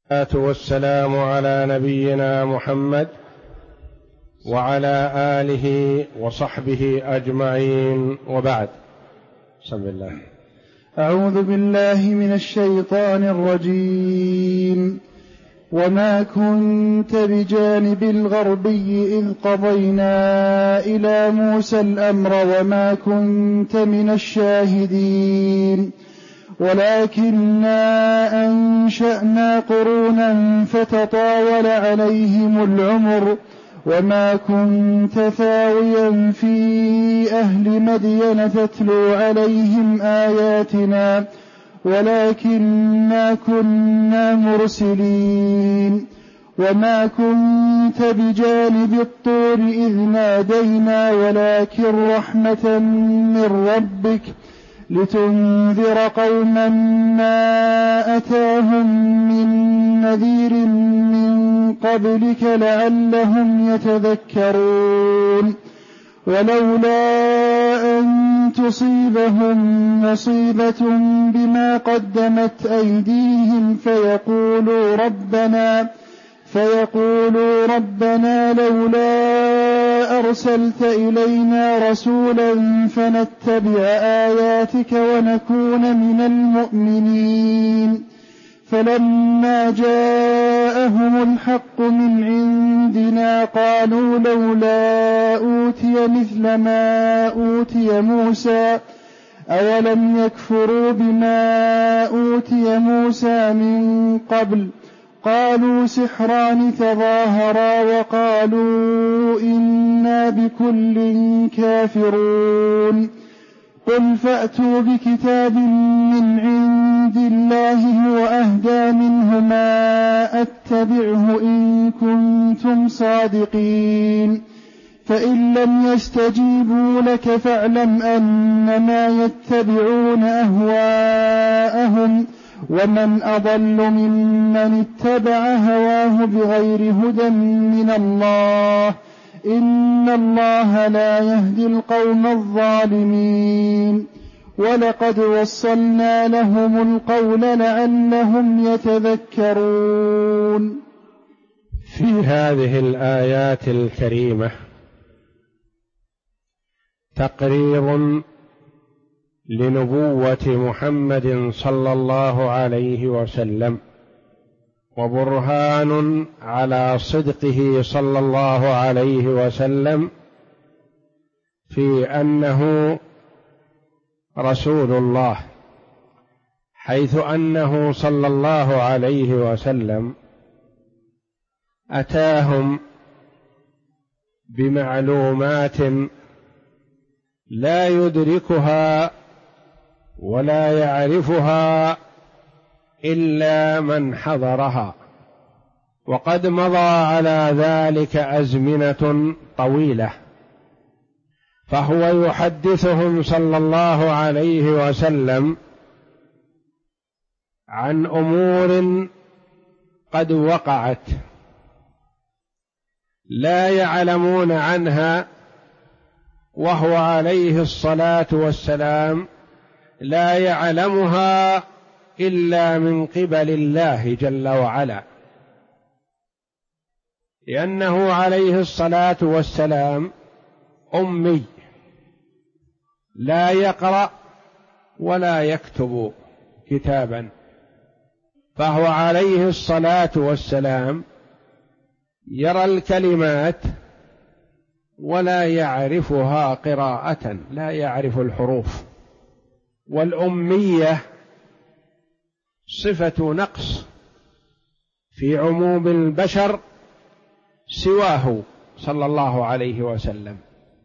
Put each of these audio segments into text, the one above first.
والسلام على نبينا محمد وعلى آله وصحبه أجمعين، وبعد. بسم الله. أعوذ بالله من الشيطان الرجيم. وما كنت بجانب الغربي إذ قضينا إلى موسى الأمر وما كنت من الشاهدين ولكننا أنشأنا قرونا فتطاول عليهم العمر وما كنت ثاويا في أهل مدين تتلو عليهم آياتنا ولكننا كنا مرسلين. وما كنت بجانب الطور إذ نادينا ولكن رحمة من ربك لتنذر قوما ما أتاهم من نذير من قبلك لعلهم يتذكرون. ولولا أن تصيبهم مصيبة بما قدمت أيديهم فيقولوا ربنا لولا أرسلت إلينا رسولا فنتبع آياتك ونكون من المؤمنين. فلما جاءهم الحق من عندنا قالوا لولا أوتي مثل ما أوتي موسى أولم يكفروا بما أوتي موسى من قبل. قالوا سحران تظاهرا وقالوا إنا بكل كافرون. قل فأتوا بكتاب من عند الله هو أهدى منهما أتبعه إن كنتم صادقين. فإن لم يستجيبوا لك فاعلم أنما يتبعون أهواءهم ومن أضل ممن اتبع هواه بغير هدى من الله إن الله لا يهدي القوم الظالمين. ولقد وصلنا لهم القول لعلهم يتذكرون. في هذه الآيات الكريمة تقرير لنبوة محمد صلى الله عليه وسلم، وبرهان على صدقه صلى الله عليه وسلم في أنه رسول الله، حيث أنه صلى الله عليه وسلم أتاهم بمعلومات لا يدركها ولا يعرفها إلا من حضرها، وقد مضى على ذلك أزمنة طويلة، فهو يحدثهم صلى الله عليه وسلم عن أمور قد وقعت لا يعلمون عنها، وهو عليه الصلاة والسلام لا يعلمها إلا من قبل الله جل وعلا، لأنه عليه الصلاة والسلام أمي لا يقرأ ولا يكتب كتابا، فهو عليه الصلاة والسلام يرى الكلمات ولا يعرفها قراءة، لا يعرف الحروف. والأمية صفة نقص في عموم البشر سواه صلى الله عليه وسلم،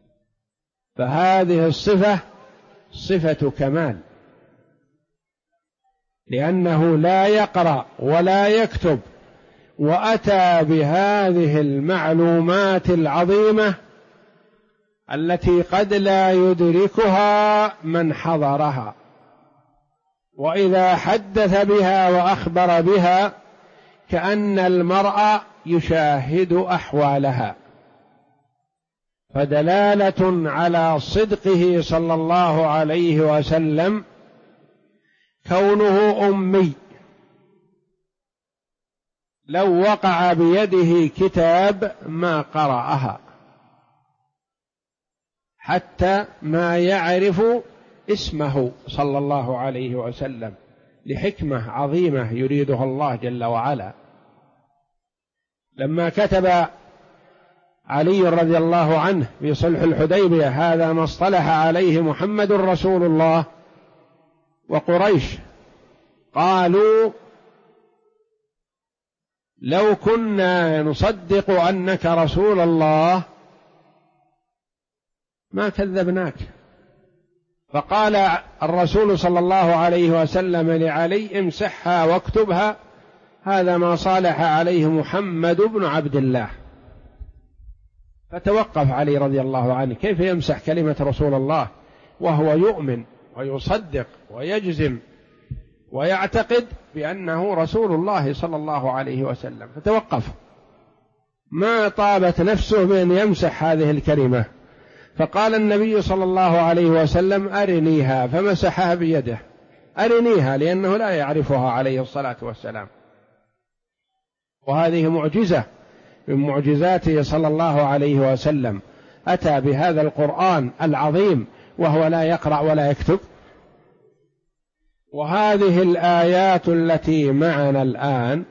فهذه الصفة صفة كمال، لأنه لا يقرأ ولا يكتب، وأتى بهذه المعلومات العظيمة التي قد لا يدركها من حضرها، وإذا حدث بها وأخبر بها كأن المرء يشاهد أحوالها، فدلالة على صدقه صلى الله عليه وسلم كونه أمي لو وقع بيده كتاب ما قرأها حتى ما يعرف اسمه صلى الله عليه وسلم، لحكمة عظيمة يريدها الله جل وعلا. لما كتب علي رضي الله عنه في صلح الحديبية: هذا ما اصطلح عليه محمد رسول الله وقريش، قالوا: لو كنا نصدق أنك رسول الله ما كذبناك. فقال الرسول صلى الله عليه وسلم لعلي: امسحها واكتبها، هذا ما صالح عليه محمد بن عبد الله. فتوقف علي رضي الله عنه، كيف يمسح كلمة رسول الله وهو يؤمن ويصدق ويجزم ويعتقد بأنه رسول الله صلى الله عليه وسلم؟ فتوقف، ما طابت نفسه بأن يمسح هذه الكلمة. فقال النبي صلى الله عليه وسلم: أرنيها، فمسحها بيده. أرنيها، لأنه لا يعرفها عليه الصلاة والسلام. وهذه معجزة من معجزاته صلى الله عليه وسلم، أتى بهذا القرآن العظيم وهو لا يقرأ ولا يكتب. وهذه الآيات التي معنا الآن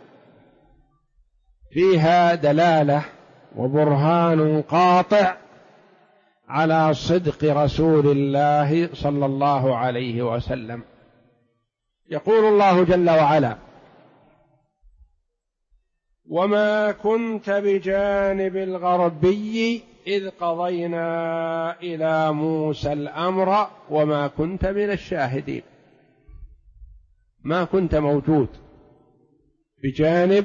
فيها دلالة وبرهان قاطع على صدق رسول الله صلى الله عليه وسلم. يقول الله جل وعلا: وما كنت بجانب الغربي إذ قضينا إلى موسى الأمر وما كنت من الشاهدين. ما كنت موجود بجانب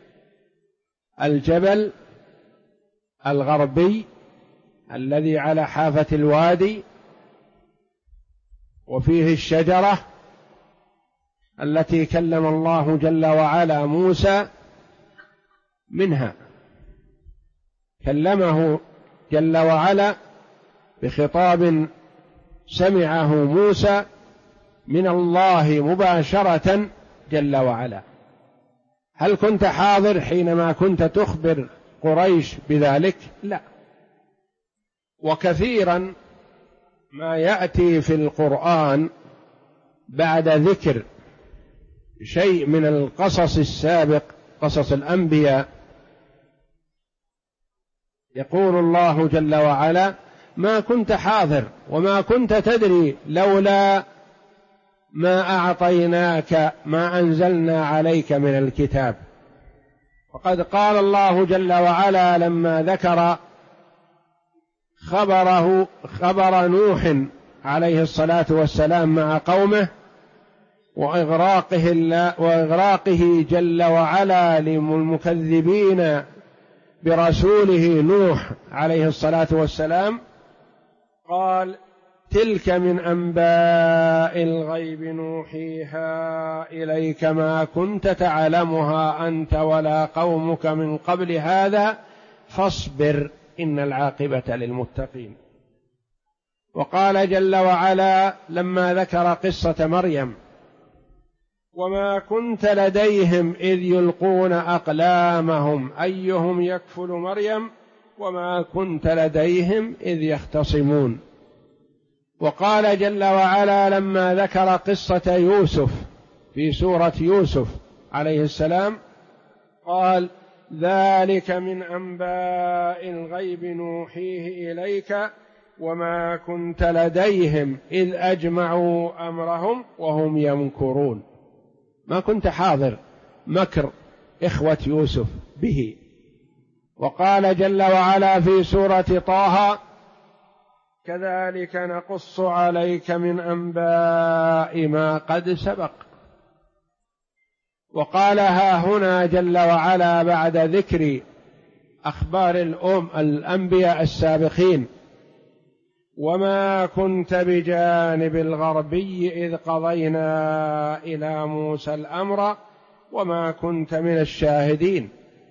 الجبل الغربي الذي على حافة الوادي، وفيه الشجرة التي كلم الله جل وعلا موسى منها، كلمه جل وعلا بخطاب سمعه موسى من الله مباشرة جل وعلا. هل كنت حاضر حينما كنت تخبر قريش بذلك؟ لا. وكثيرا ما يأتي في القرآن بعد ذكر شيء من القصص السابق، قصص الأنبياء، يقول الله جل وعلا: ما كنت حاضر وما كنت تدري لولا ما أعطيناك ما أنزلنا عليك من الكتاب. وقد قال الله جل وعلا لما ذكر خبر نوح عليه الصلاة والسلام مع قومه وإغراقه جل وعلا للمكذبين برسوله نوح عليه الصلاة والسلام، قال: تلك من أنباء الغيب نوحيها إليك ما كنت تعلمها أنت ولا قومك من قبل هذا فاصبر إن العاقبة للمتقين. وقال جل وعلا لما ذكر قصة مريم: وما كنت لديهم إذ يلقون أقلامهم أيهم يكفل مريم وما كنت لديهم إذ يختصمون. وقال جل وعلا لما ذكر قصة يوسف في سورة يوسف عليه السلام، قال: ذلك من أنباء الغيب نوحيه إليك وما كنت لديهم إذ أجمعوا أمرهم وهم يمكرون. ما كنت حاضر مكر إخوة يوسف به. وقال جل وعلا في سورة طه: كذلك نقص عليك من أنباء ما قد سبق. وقال ها هنا جل وعلا بعد ذكر أخبار الأنبياء السابقين: وما كنت بجانب الغربي إذ قضينا إلى موسى الأمر وما كنت من الشاهدين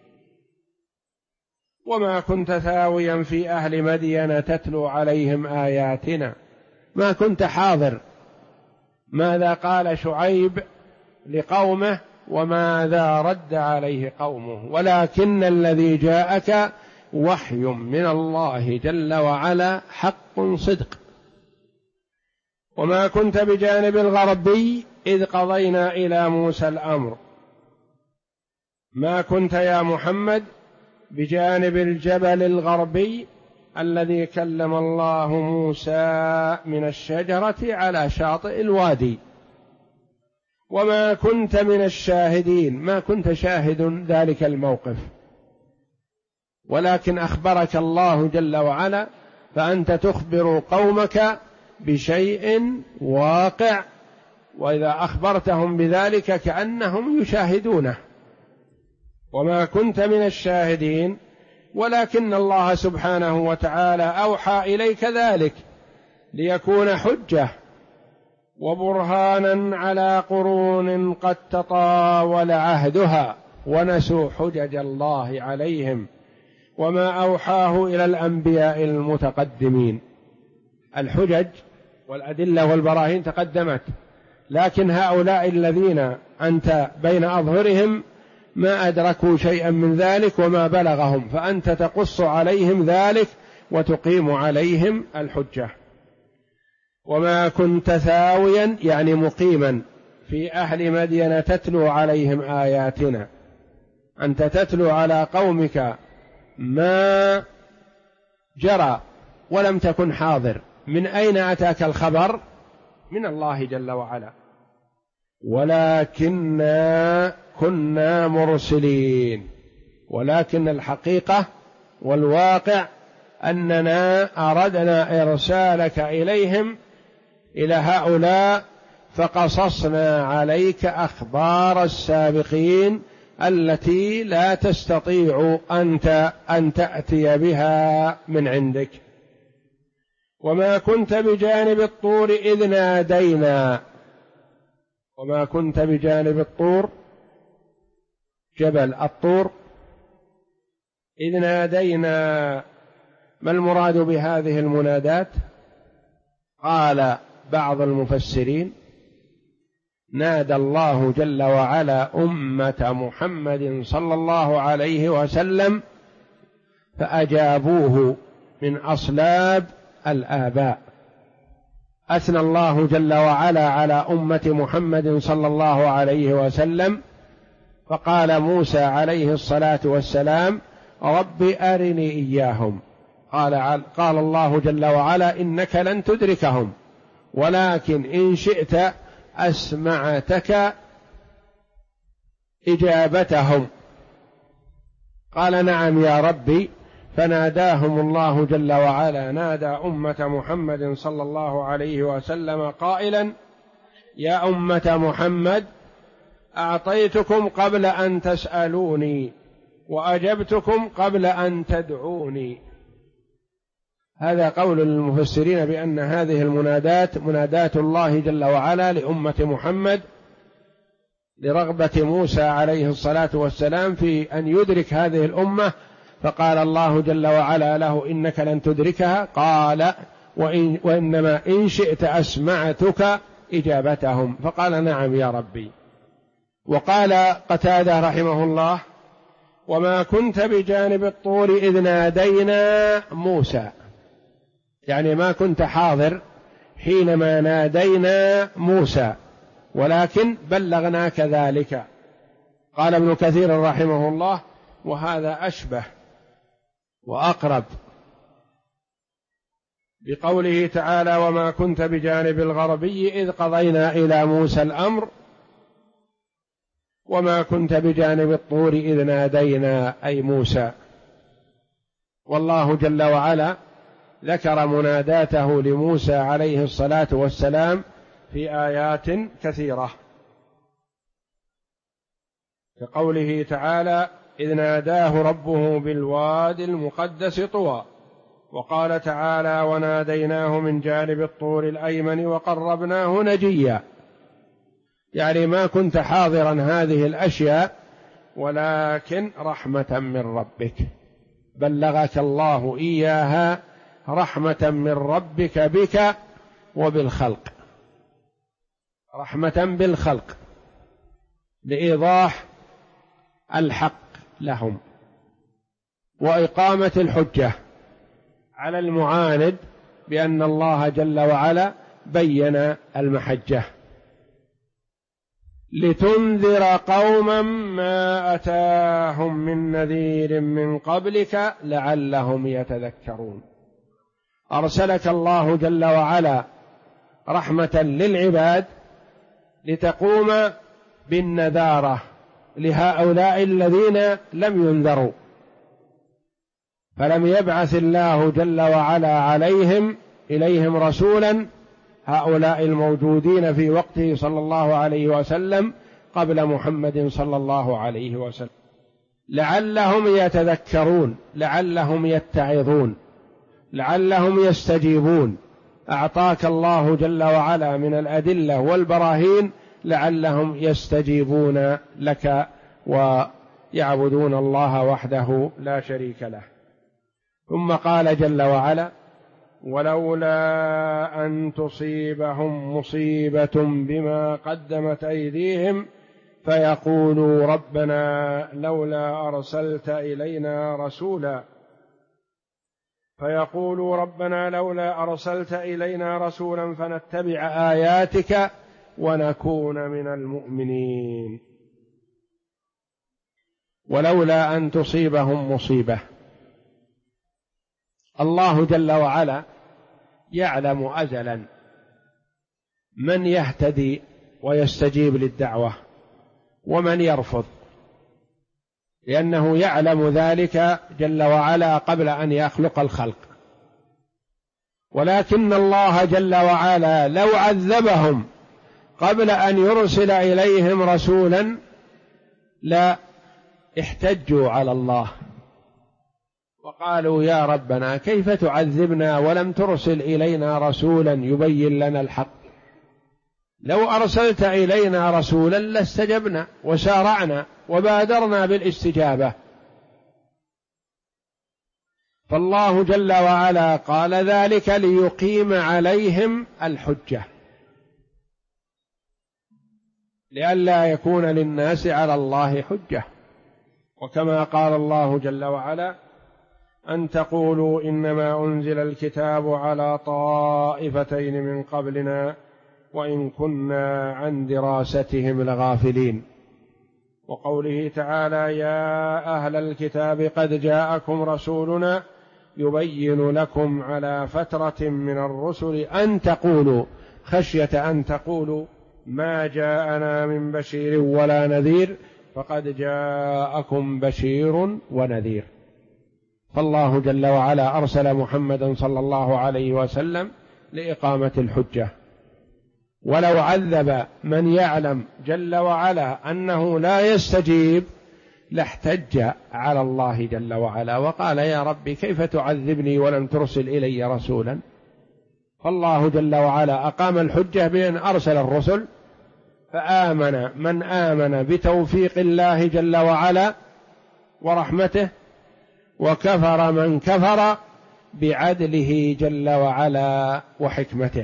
وما كنت ثاويا في أهل مدين تتلو عليهم آياتنا. ما كنت حاضر. ماذا قال شعيب لقومه وماذا رد عليه قومه، ولكن الذي جاءك وحي من الله جل وعلا حق صدق. وما كنت بجانب الغربي إذ قضينا إلى موسى الأمر، ما كنت يا محمد بجانب الجبل الغربي الذي كلم الله موسى من الشجرة على شاطئ الوادي، وما كنت من الشاهدين، ما كنت شاهد ذلك الموقف، ولكن أخبرك الله جل وعلا، فأنت تخبر قومك بشيء واقع، وإذا أخبرتهم بذلك كأنهم يشاهدونه. وما كنت من الشاهدين، ولكن الله سبحانه وتعالى أوحى إليك ذلك ليكون حجة وبرهانا على قرون قد تطاول عهدها ونسوا حجج الله عليهم وما أوحاه إلى الأنبياء المتقدمين. الحجج والأدلة والبراهين تقدمت، لكن هؤلاء الذين أنت بين أظهرهم ما أدركوا شيئا من ذلك وما بلغهم، فأنت تقص عليهم ذلك وتقيم عليهم الحجة. وما كنت ثاويا يعني مقيما في أهل مدين تتلو عليهم آياتنا، أنت تتلو على قومك ما جرى ولم تكن حاضر. من أين أتاك الخبر؟ من الله جل وعلا. ولكننا كنا مرسلين، ولكن الحقيقة والواقع أننا أردنا إرسالك إليهم إلى هؤلاء، فقصصنا عليك أخبار السابقين التي لا تستطيع أنت أن تأتي بها من عندك. وما كنت بجانب الطور إذ نادينا، وما كنت بجانب الطور جبل الطور إذ نادينا. ما المراد بهذه المنادات؟ قال بعض المفسرين: نادى الله جل وعلا أمة محمد صلى الله عليه وسلم فأجابوه من أصلاب الآباء. أثنى الله جل وعلا على أمة محمد صلى الله عليه وسلم، فقال موسى عليه الصلاة والسلام: رب أرني إياهم. قال الله جل وعلا: إنك لن تدركهم، ولكن إن شئت أسمعتك إجابتهم. قال: نعم يا ربي. فناداهم الله جل وعلا، نادى أمة محمد صلى الله عليه وسلم قائلا: يا أمة محمد، أعطيتكم قبل أن تسألوني، وأجبتكم قبل أن تدعوني. هذا قول المفسرين بأن هذه المنادات منادات الله جل وعلا لأمة محمد لرغبة موسى عليه الصلاة والسلام في أن يدرك هذه الأمة، فقال الله جل وعلا له: إنك لن تدركها. قال: وإنما إن شئت أسمعتك إجابتهم. فقال: نعم يا ربي. وقال قتادة رحمه الله: وما كنت بجانب الطور إذ نادينا موسى، يعني ما كنت حاضر حينما نادينا موسى، ولكن بلغناك ذلك. قال ابن كثير رحمه الله: وهذا أشبه وأقرب بقوله تعالى: وما كنت بجانب الغربي إذ قضينا إلى موسى الأمر، وما كنت بجانب الطور إذ نادينا، أي موسى. والله جل وعلا ذكر مناداته لموسى عليه الصلاة والسلام في آيات كثيرة، كقوله تعالى: إذ ناداه ربه بالوادي المقدس طوى. وقال تعالى: وناديناه من جانب الطور الأيمن وقربناه نجيا. يعني ما كنت حاضرا هذه الأشياء، ولكن رحمة من ربك بلغك الله إياها، رحمة من ربك بك وبالخلق، رحمة بالخلق. لإيضاح الحق لهم وإقامة الحجة على المعاند بأن الله جل وعلا بين المحجة. لتنذر قوما ما أتاهم من نذير من قبلك لعلهم يتذكرون. أرسلك الله جل وعلا رحمة للعباد لتقوم بالنذارة لهؤلاء الذين لم ينذروا، فلم يبعث الله جل وعلا إليهم رسولا، هؤلاء الموجودين في وقته صلى الله عليه وسلم قبل محمد صلى الله عليه وسلم، لعلهم يتذكرون، لعلهم يتعظون، لعلهم يستجيبون. أعطاك الله جل وعلا من الأدلة والبراهين لعلهم يستجيبون لك ويعبدون الله وحده لا شريك له. ثم قال جل وعلا: ولولا أن تصيبهم مصيبة بما قدمت أيديهم فيقولوا ربنا لولا أرسلت إلينا رسولا فنتبع آياتك ونكون من المؤمنين. ولولا أن تصيبهم مصيبة، الله جل وعلا يعلم أزلا من يهتدي ويستجيب للدعوة ومن يرفض، لأنه يعلم ذلك جل وعلا قبل أن يخلق الخلق. ولكن الله جل وعلا لو عذبهم قبل أن يرسل إليهم رسولا لا احتجوا على الله وقالوا يا ربنا كيف تعذبنا ولم ترسل إلينا رسولا يبين لنا الحق؟ لو أرسلت إلينا رسولا لاستجبنا وسارعنا وبادرنا بالاستجابة. فالله جل وعلا قال ذلك ليقيم عليهم الحجة، لئلا يكون للناس على الله حجة. وكما قال الله جل وعلا: أن تقولوا إنما أنزل الكتاب على طائفتين من قبلنا وإن كنا عن دراستهم لغافلين. وقوله تعالى: يا أهل الكتاب قد جاءكم رسولنا يبين لكم على فترة من الرسل أن تقولوا، خشية أن تقولوا ما جاءنا من بشير ولا نذير فقد جاءكم بشير ونذير. فالله جل وعلا أرسل محمدا صلى الله عليه وسلم لإقامة الحجة. ولو عذب من يعلم جل وعلا أنه لا يستجيب لاحتج على الله جل وعلا وقال يا ربي كيف تعذبني ولم ترسل إلي رسولا؟ فالله جل وعلا أقام الحجة بأن أرسل الرسل، فآمن من آمن بتوفيق الله جل وعلا ورحمته، وكفر من كفر بعدله جل وعلا وحكمته.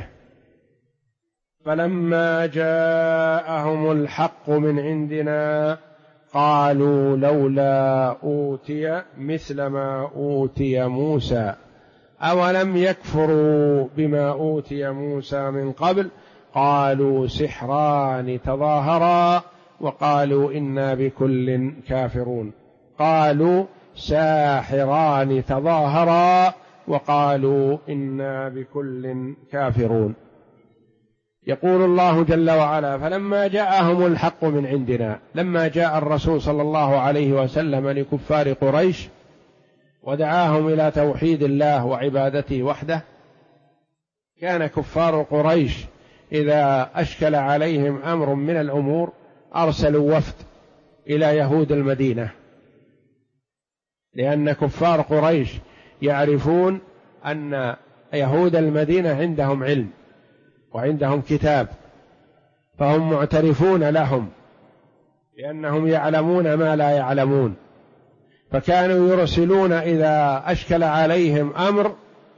فلما جاءهم الحق من عندنا قالوا لولا أوتي مثل ما أوتي موسى أولم يكفروا بما أوتي موسى من قبل قالوا سحران تظاهرا وقالوا إنا بكل كافرون. قالوا ساحران تظاهرا وقالوا إنا بكل كافرون. يقول الله جل وعلا: فلما جاءهم الحق من عندنا، لما جاء الرسول صلى الله عليه وسلم لكفار قريش ودعاهم إلى توحيد الله وعبادته وحده، كان كفار قريش إذا أشكل عليهم أمر من الأمور أرسلوا وفد إلى يهود المدينة، لأن كفار قريش يعرفون أن يهود المدينة عندهم علم وعندهم كتاب، فهم معترفون لهم لأنهم يعلمون ما لا يعلمون، فكانوا يرسلون إذا أشكل عليهم أمر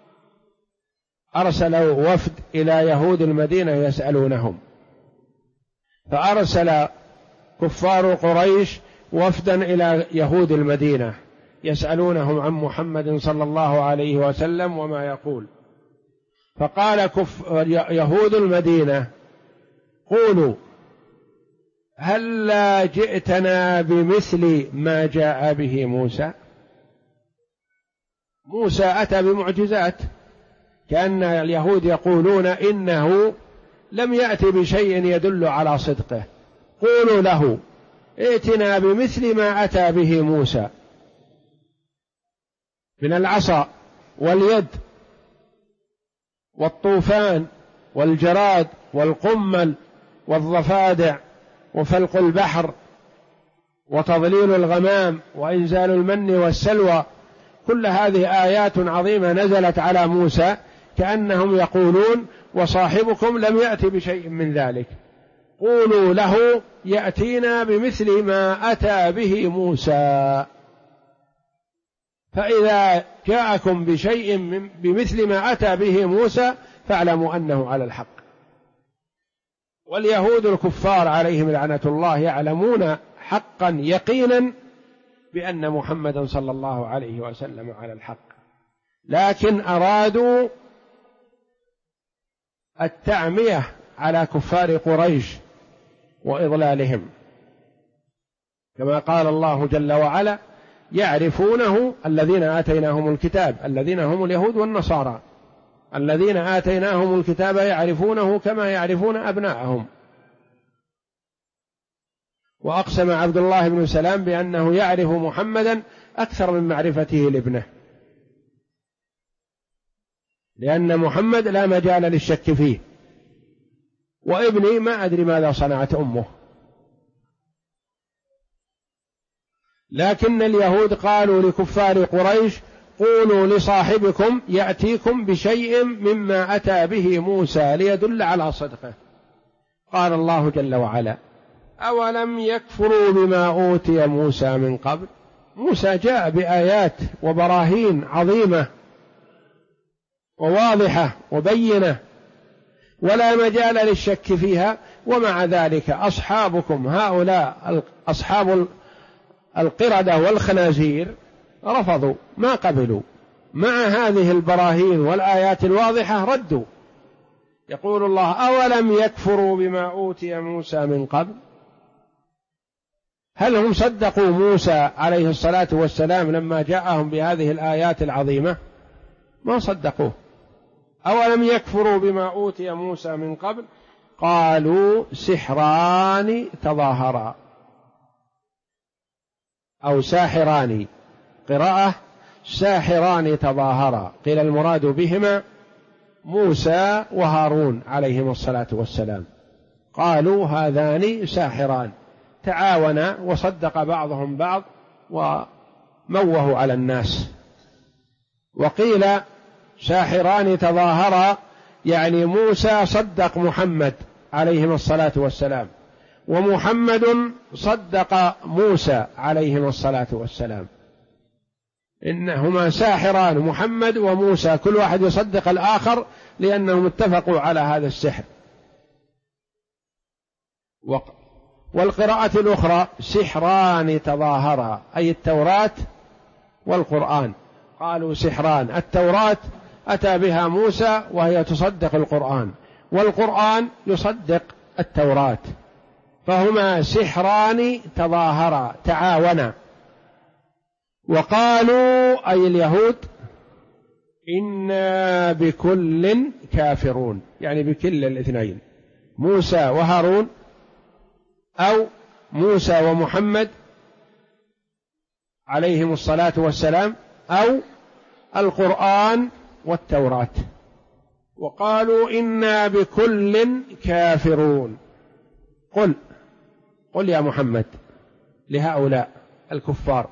أرسلوا وفد إلى يهود المدينة يسألونهم. فأرسل كفار قريش وفدا إلى يهود المدينة يسألونهم عن محمد صلى الله عليه وسلم وما يقول، فقال يهود المدينة: قولوا هلا جئتنا بمثل ما جاء به موسى. موسى أتى بمعجزات، كأن اليهود يقولون إنه لم يأتي بشيء يدل على صدقه. قولوا له: ائتنا بمثل ما أتى به موسى من العصا واليد والطوفان والجراد والقمل والضفادع وفلق البحر وتضليل الغمام وإنزال المن والسلوى، كل هذه آيات عظيمة نزلت على موسى، كأنهم يقولون: وصاحبكم لم يأتي بشيء من ذلك. قولوا له يأتينا بمثل ما أتى به موسى، فإذا جاءكم بشيء بمثل ما أتى به موسى فاعلموا أنه على الحق. واليهود الكفار عليهم لعنة الله يعلمون حقا يقينا بأن محمدا صلى الله عليه وسلم على الحق، لكن أرادوا التعمية على كفار قريش وإضلالهم، كما قال الله جل وعلا: يعرفونه الذين آتيناهم الكتاب، الذين هم اليهود والنصارى، الذين آتيناهم الكتاب يعرفونه كما يعرفون أبناءهم. وأقسم عبد الله بن سلام بأنه يعرف محمدا أكثر من معرفته لابنه، لأن محمد لا مجال للشك فيه، وابني ما أدري ماذا صنعت أمه. لكن اليهود قالوا لكفار قريش: قولوا لصاحبكم يأتيكم بشيء مما أتى به موسى ليدل على صدقه. قال الله جل وعلا: أولم يكفروا بما أوتي موسى من قبل. موسى جاء بآيات وبراهين عظيمة وواضحة وبينة ولا مجال للشك فيها، ومع ذلك أصحابكم هؤلاء أصحاب القردة والخنازير رفضوا، ما قبلوا، مع هذه البراهين والآيات الواضحة ردوا. يقول الله: أولم يكفروا بما أوتي موسى من قبل. هل هم صدقوا موسى عليه الصلاة والسلام لما جاءهم بهذه الآيات العظيمة؟ ما صدقوه. أولم يكفروا بما أوتي موسى من قبل قالوا سحران تظاهرا، أو ساحران، قراءة ساحران تظاهرا، قيل المراد بهما موسى وهارون عليهما الصلاة والسلام. قالوا هذان ساحران، تعاونا وصدق بعضهم بعض وموهوا على الناس. وقيل ساحران تظاهرا يعني موسى صدق محمد عليهما الصلاة والسلام، ومحمد صدق موسى عليهما الصلاة والسلام. إنهما ساحران، محمد وموسى، كل واحد يصدق الآخر لأنهم اتفقوا على هذا السحر. والقراءة الأخرى سحران تظاهرا، أي التوراة والقرآن. قالوا سحران، التوراة أتى بها موسى وهي تصدق القرآن، والقرآن يصدق التوراة، فهما سحران تظاهرا، تعاونا. وقالوا أي اليهود: إنا بكل كافرون، يعني بكل الاثنين، موسى وهارون أو موسى ومحمد عليهم الصلاة والسلام، أو القرآن والتوراة. وقالوا إنا بكل كافرون. قل يا محمد لهؤلاء الكفار: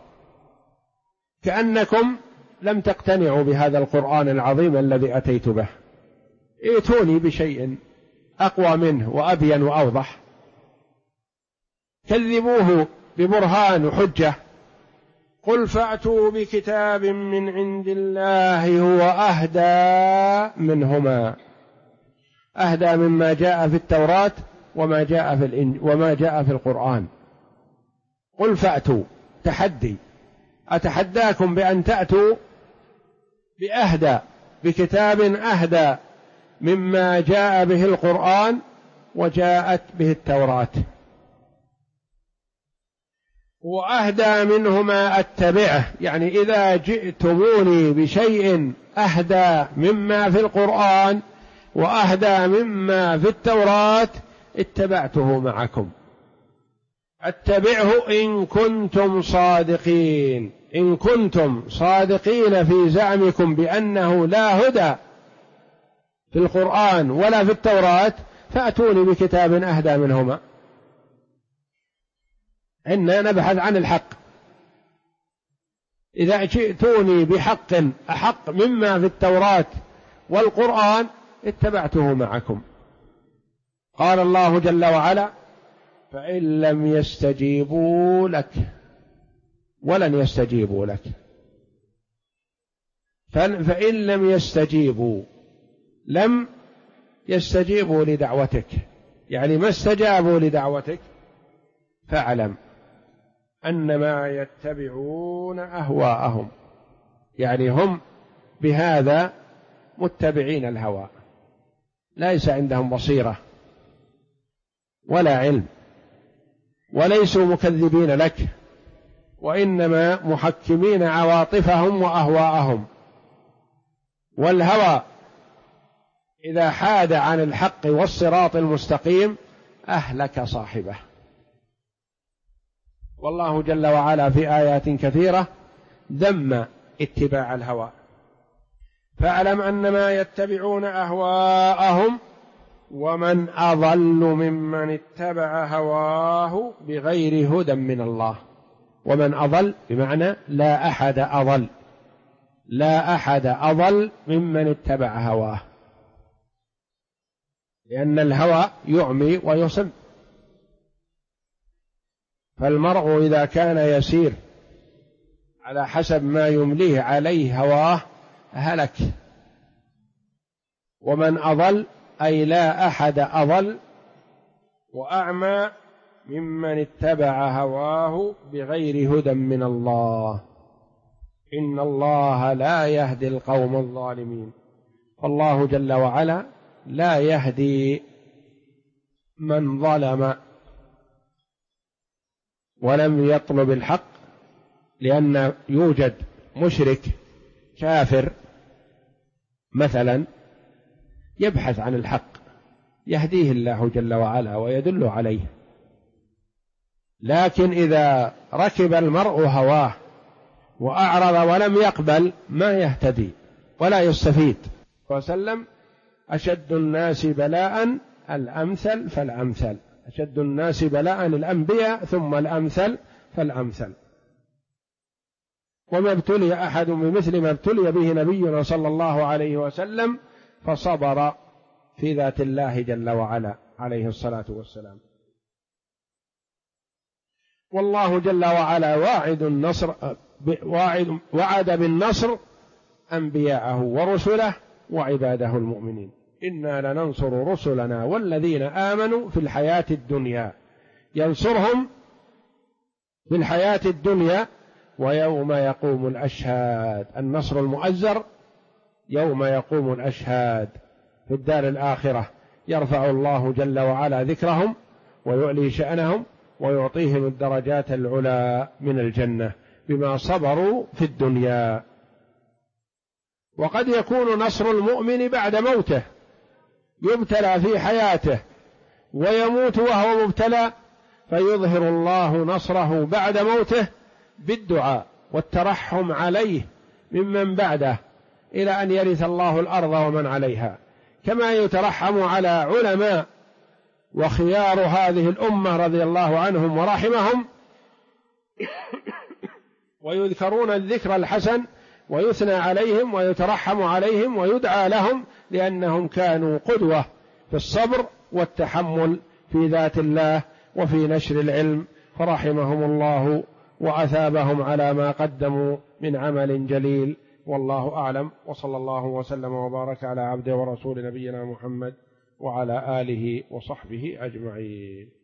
كأنكم لم تقتنعوا بهذا القرآن العظيم الذي أتيت به، ائتوني بشيء أقوى منه وأبين وأوضح، كذبوه ببرهان وحجة. قل فأتوا بكتاب من عند الله هو أهدى منهما، أهدى مما جاء في التوراة وما جاء في القرآن. قل فأتوا، تحدي، أتحداكم بأن تأتوا بأهدى، بكتاب أهدى مما جاء به القرآن وجاءت به التوراة، وأهدى منه ما أتبعه، يعني إذا جئتموني بشيء أهدى مما في القرآن وأهدى مما في التوراة اتبعته معكم. اتبعه إن كنتم صادقين، إن كنتم صادقين في زعمكم بأنه لا هدى في القرآن ولا في التوراة فأتوني بكتاب أهدى منهما. إنا نبحث عن الحق، إذا جئتوني بحق أحق مما في التوراة والقرآن اتبعته معكم. قال الله جل وعلا: فإن لم يستجيبوا لك ولن يستجيبوا لك. فإن لم يستجيبوا، لم يستجيبوا لدعوتك، يعني ما استجابوا لدعوتك، فاعلم أنما يتبعون أهواءهم، يعني هم بهذا متبعين الهوى، ليس عندهم بصيرة ولا علم، وليسوا مكذبين لك، وإنما محكمين عواطفهم وأهواءهم. والهوى إذا حاد عن الحق والصراط المستقيم أهلك صاحبه. والله جل وعلا في آيات كثيرة ذم اتباع الهوى. فاعلم أنما يتبعون أهواءهم ومن أضل ممن اتبع هواه بغير هدى من الله. ومن أضل بمعنى لا أحد أضل، لا أحد أضل ممن اتبع هواه، لأن الهوى يعمي ويصم. فالمرء إذا كان يسير على حسب ما يمليه عليه هواه هلك. ومن أضل أي لا أحد أضل وأعمى ممن اتبع هواه بغير هدى من الله، إن الله لا يهدي القوم الظالمين. فالله جل وعلا لا يهدي من ظلم ولم يطلب الحق، لأن يوجد مشرك كافر مثلا يبحث عن الحق يهديه الله جل وعلا ويدل عليه، لكن إذا ركب المرء هواه وأعرض ولم يقبل ما يهتدي ولا يستفيد. وسلم: أشد الناس بلاء الأمثل فالأمثل، أشد الناس بلاء الأنبياء ثم الأمثل فالأمثل. وما ابتلي أحد بمثل ما ابتلي به نبينا صلى الله عليه وسلم فصبر في ذات الله جل وعلا عليه الصلاة والسلام. والله جل وعلا وعد بالنصر أنبياءه ورسله وعباده المؤمنين: إنا لننصر رسلنا والذين آمنوا في الحياة الدنيا، ينصرهم في الحياة الدنيا ويوم يقوم الأشهاد. النصر المؤزر يوم يقوم الأشهاد في الدار الآخرة، يرفع الله جل وعلا ذكرهم ويعلي شأنهم ويعطيهم الدرجات العلى من الجنة بما صبروا في الدنيا. وقد يكون نصر المؤمن بعد موته، يبتلى في حياته ويموت وهو مبتلى، فيظهر الله نصره بعد موته بالدعاء والترحم عليه ممن بعده إلى أن يرث الله الأرض ومن عليها، كما يترحم على علماء وخيار هذه الأمة رضي الله عنهم ورحمهم ويذكرون الذكر الحسن ويثنى عليهم ويترحم عليهم ويدعى لهم، لأنهم كانوا قدوة في الصبر والتحمل في ذات الله وفي نشر العلم، فرحمهم الله وأثابهم على ما قدموا من عمل جليل. والله أعلم، وصلى الله وسلم وبارك على عبده ورسول نبينا محمد وعلى آله وصحبه أجمعين.